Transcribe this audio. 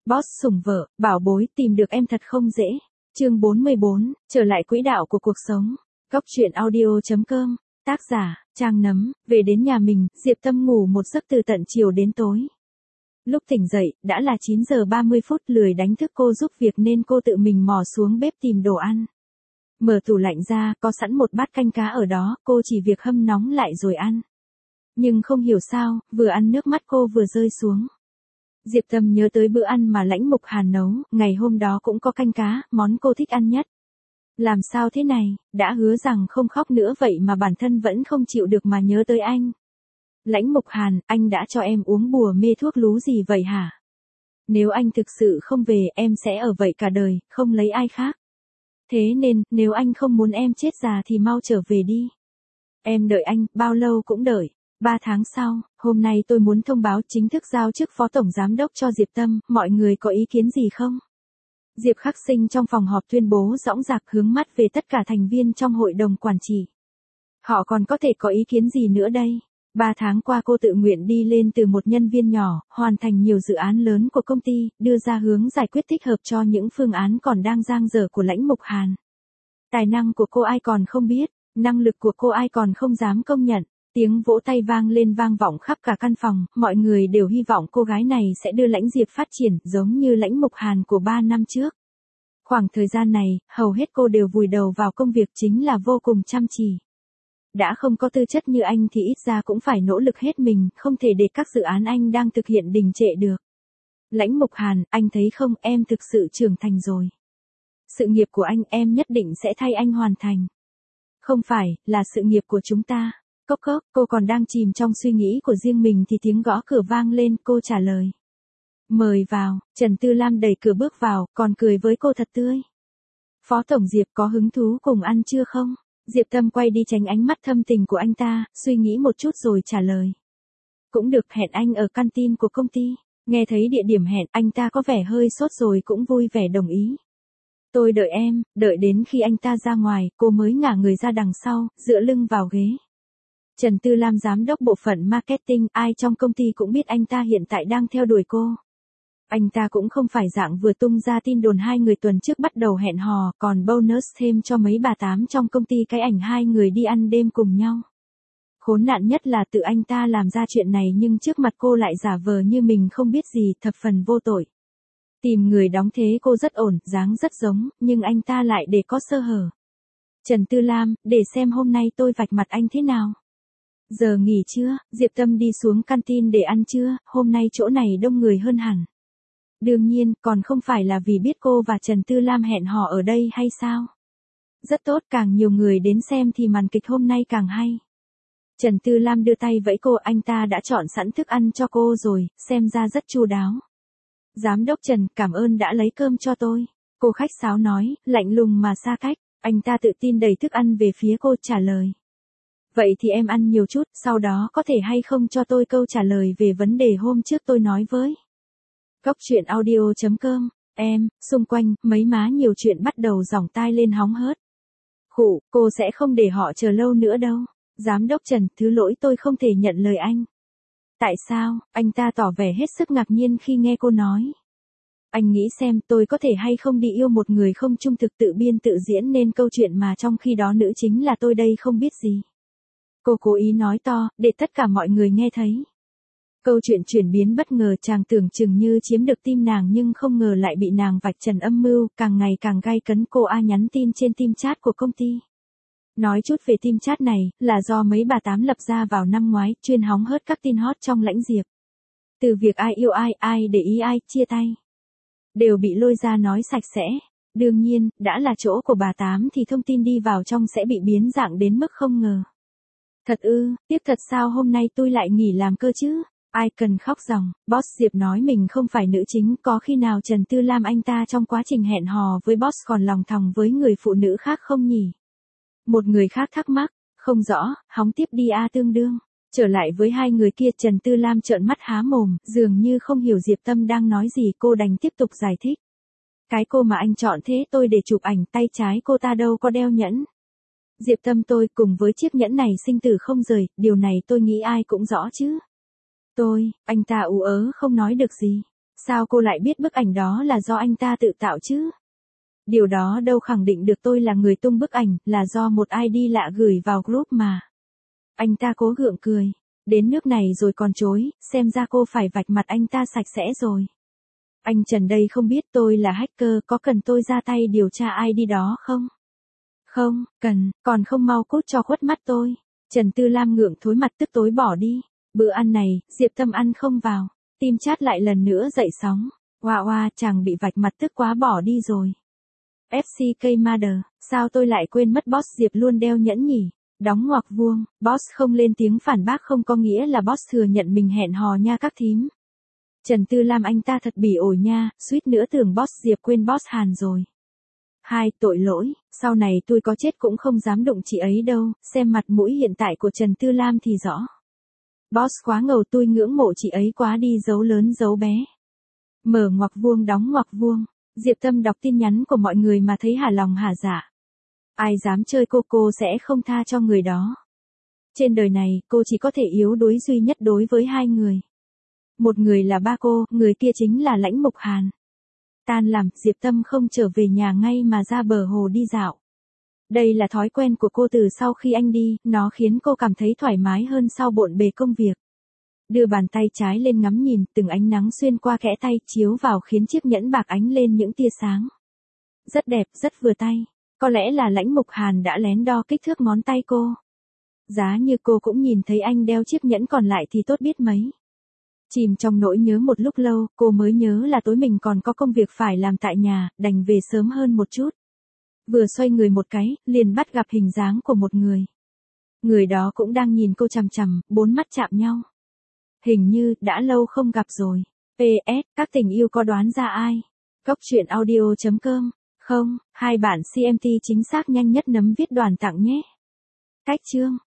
Boss sủng vợ, bảo bối, tìm được em thật không dễ. Chương 44, trở lại quỹ đạo của cuộc sống. Góc truyện audio.com, tác giả, Trang Nấm. Về đến nhà mình, Diệp Tâm ngủ một giấc từ tận chiều đến tối. Lúc tỉnh dậy, đã là 9 giờ 30 phút, lười đánh thức cô giúp việc nên cô tự mình mò xuống bếp tìm đồ ăn. Mở tủ lạnh ra, có sẵn một bát canh cá ở đó, cô chỉ việc hâm nóng lại rồi ăn. Nhưng không hiểu sao, vừa ăn nước mắt cô vừa rơi xuống. Diệp Tâm nhớ tới bữa ăn mà Lãnh Mục Hàn nấu, ngày hôm đó cũng có canh cá, món cô thích ăn nhất. Làm sao thế này, đã hứa rằng không khóc nữa vậy mà bản thân vẫn không chịu được mà nhớ tới anh. Lãnh Mục Hàn, anh đã cho em uống bùa mê thuốc lú gì vậy hả? Nếu anh thực sự không về, em sẽ ở vậy cả đời, không lấy ai khác. Thế nên, nếu anh không muốn em chết già thì mau trở về đi. Em đợi anh, bao lâu cũng đợi. 3 tháng sau, hôm nay tôi muốn thông báo chính thức giao chức phó tổng giám đốc cho Diệp Tâm, mọi người có ý kiến gì không? Diệp Khắc Sinh trong phòng họp tuyên bố dõng dạc hướng mắt về tất cả thành viên trong hội đồng quản trị. Họ còn có thể có ý kiến gì nữa đây? 3 tháng qua cô tự nguyện đi lên từ một nhân viên nhỏ, hoàn thành nhiều dự án lớn của công ty, đưa ra hướng giải quyết thích hợp cho những phương án còn đang dang dở của Lãnh Mục Hàn. Tài năng của cô ai còn không biết, năng lực của cô ai còn không dám công nhận. Tiếng vỗ tay vang lên vang vọng khắp cả căn phòng, mọi người đều hy vọng cô gái này sẽ đưa Lãnh Diệp phát triển giống như Lãnh Mục Hàn của 3 năm trước. Khoảng thời gian này, hầu hết cô đều vùi đầu vào công việc chính là vô cùng chăm chỉ. Đã không có tư chất như anh thì ít ra cũng phải nỗ lực hết mình, không thể để các dự án anh đang thực hiện đình trệ được. Lãnh Mục Hàn, anh thấy không, em thực sự trưởng thành rồi. Sự nghiệp của anh em nhất định sẽ thay anh hoàn thành. Không phải, là sự nghiệp của chúng ta. Cốc cốc, cô còn đang chìm trong suy nghĩ của riêng mình thì tiếng gõ cửa vang lên, cô trả lời. Mời vào, Trần Tư Lam đẩy cửa bước vào, còn cười với cô thật tươi. Phó Tổng Diệp có hứng thú cùng ăn chưa không? Diệp Tâm quay đi tránh ánh mắt thâm tình của anh ta, suy nghĩ một chút rồi trả lời. Cũng được, hẹn anh ở canteen của công ty. Nghe thấy địa điểm hẹn, anh ta có vẻ hơi sốt rồi cũng vui vẻ đồng ý. Tôi đợi em, đợi đến khi anh ta ra ngoài, cô mới ngả người ra đằng sau, dựa lưng vào ghế. Trần Tư Lam giám đốc bộ phận marketing, ai trong công ty cũng biết anh ta hiện tại đang theo đuổi cô. Anh ta cũng không phải dạng vừa tung ra tin đồn hai người tuần trước bắt đầu hẹn hò, còn bonus thêm cho mấy bà tám trong công ty cái ảnh hai người đi ăn đêm cùng nhau. Khốn nạn nhất là tự anh ta làm ra chuyện này nhưng trước mặt cô lại giả vờ như mình không biết gì, thập phần vô tội. Tìm người đóng thế cô rất ổn, dáng rất giống, nhưng anh ta lại để có sơ hở. Trần Tư Lam, để xem hôm nay tôi vạch mặt anh thế nào. Giờ nghỉ trưa, Diệp Tâm đi xuống canteen để ăn trưa, hôm nay chỗ này đông người hơn hẳn. Đương nhiên, còn không phải là vì biết cô và Trần Tư Lam hẹn hò ở đây hay sao? Rất tốt, càng nhiều người đến xem thì màn kịch hôm nay càng hay. Trần Tư Lam đưa tay vẫy cô, anh ta đã chọn sẵn thức ăn cho cô rồi, xem ra rất chu đáo. Giám đốc Trần, cảm ơn đã lấy cơm cho tôi. Cô khách sáo nói, lạnh lùng mà xa cách, anh ta tự tin đẩy thức ăn về phía cô trả lời. Vậy thì em ăn nhiều chút, sau đó có thể hay không cho tôi câu trả lời về vấn đề hôm trước tôi nói với. Góc truyện audio.com, em, xung quanh, mấy má nhiều chuyện bắt đầu giỏng tai lên hóng hớt. Khụ, cô sẽ không để họ chờ lâu nữa đâu. Giám đốc Trần, thứ lỗi tôi không thể nhận lời anh. Tại sao, anh ta tỏ vẻ hết sức ngạc nhiên khi nghe cô nói. Anh nghĩ xem tôi có thể hay không đi yêu một người không trung thực tự biên tự diễn nên câu chuyện mà trong khi đó nữ chính là tôi đây không biết gì. Cô cố ý nói to, để tất cả mọi người nghe thấy. Câu chuyện chuyển biến bất ngờ, chàng tưởng chừng như chiếm được tim nàng nhưng không ngờ lại bị nàng vạch trần âm mưu, càng ngày càng gay cấn. Cô A nhắn tin trên team chat của công ty. Nói chút về team chat này, là do mấy bà tám lập ra vào năm ngoái, chuyên hóng hớt các tin hot trong Lãnh Diệp. Từ việc ai yêu ai, ai để ý ai, chia tay. Đều bị lôi ra nói sạch sẽ. Đương nhiên, đã là chỗ của bà tám thì thông tin đi vào trong sẽ bị biến dạng đến mức không ngờ. Thật ư, tiếc thật sao hôm nay tôi lại nghỉ làm cơ chứ? Ai cần khóc ròng, boss Diệp nói mình không phải nữ chính, có khi nào Trần Tư Lam anh ta trong quá trình hẹn hò với boss còn lòng thòng với người phụ nữ khác không nhỉ? Một người khác thắc mắc, không rõ, hóng tiếp đi a tương đương. Trở lại với hai người kia, Trần Tư Lam trợn mắt há mồm, dường như không hiểu Diệp Tâm đang nói gì, cô đành tiếp tục giải thích. Cái cô mà anh chọn thế tôi để chụp ảnh, tay trái cô ta đâu có đeo nhẫn. Diệp Tâm tôi cùng với chiếc nhẫn này sinh tử không rời, điều này tôi nghĩ ai cũng rõ chứ. Anh ta ú ớ không nói được gì. Sao cô lại biết bức ảnh đó là do anh ta tự tạo chứ? Điều đó đâu khẳng định được tôi là người tung bức ảnh, là do một ID lạ gửi vào group mà. Anh ta cố gượng cười. Đến nước này rồi còn chối, xem ra cô phải vạch mặt anh ta sạch sẽ rồi. Anh Trần đây không biết tôi là hacker, có cần tôi ra tay điều tra ID đó không? Không, cần, còn không mau cút cho khuất mắt tôi. Trần Tư Lam ngượng thối mặt tức tối bỏ đi. Bữa ăn này, Diệp Tâm ăn không vào. Tim chat lại lần nữa dậy sóng. Oa oa, chàng bị vạch mặt tức quá bỏ đi rồi. FCK Mother, sao tôi lại quên mất boss Diệp luôn đeo nhẫn nhỉ? Đóng ngoặc vuông, boss không lên tiếng phản bác không có nghĩa là boss thừa nhận mình hẹn hò nha các thím. Trần Tư Lam anh ta thật bỉ ổi nha, suýt nữa tưởng boss Diệp quên boss Hàn rồi. Hai, tội lỗi, sau này tôi có chết cũng không dám đụng chị ấy đâu, xem mặt mũi hiện tại của Trần Tư Lam thì rõ. Boss quá ngầu, tôi ngưỡng mộ chị ấy quá đi, dấu lớn dấu bé. Mở ngoặc vuông đóng ngoặc vuông, Diệp Tâm đọc tin nhắn của mọi người mà thấy hả lòng hả dạ. Ai dám chơi cô sẽ không tha cho người đó. Trên đời này, cô chỉ có thể yếu đuối duy nhất đối với hai người. Một người là ba cô, người kia chính là Lãnh Mục Hàn. Tan làm, Diệp Tâm không trở về nhà ngay mà ra bờ hồ đi dạo. Đây là thói quen của cô từ sau khi anh đi, nó khiến cô cảm thấy thoải mái hơn sau bộn bề công việc. Đưa bàn tay trái lên ngắm nhìn, từng ánh nắng xuyên qua kẽ tay chiếu vào khiến chiếc nhẫn bạc ánh lên những tia sáng. Rất đẹp, rất vừa tay. Có lẽ là Lãnh Mục Hàn đã lén đo kích thước ngón tay cô. Giá như cô cũng nhìn thấy anh đeo chiếc nhẫn còn lại thì tốt biết mấy. Chìm trong nỗi nhớ một lúc lâu, cô mới nhớ là tối mình còn có công việc phải làm tại nhà, đành về sớm hơn một chút. Vừa xoay người một cái, liền bắt gặp hình dáng của một người. Người đó cũng đang nhìn cô chằm chằm, bốn mắt chạm nhau. Hình như, đã lâu không gặp rồi. PS, các tình yêu có đoán ra ai? Cốc truyện audio.com. Không, hai bản CMT chính xác nhanh nhất nấm viết đoàn tặng nhé. Cách chương.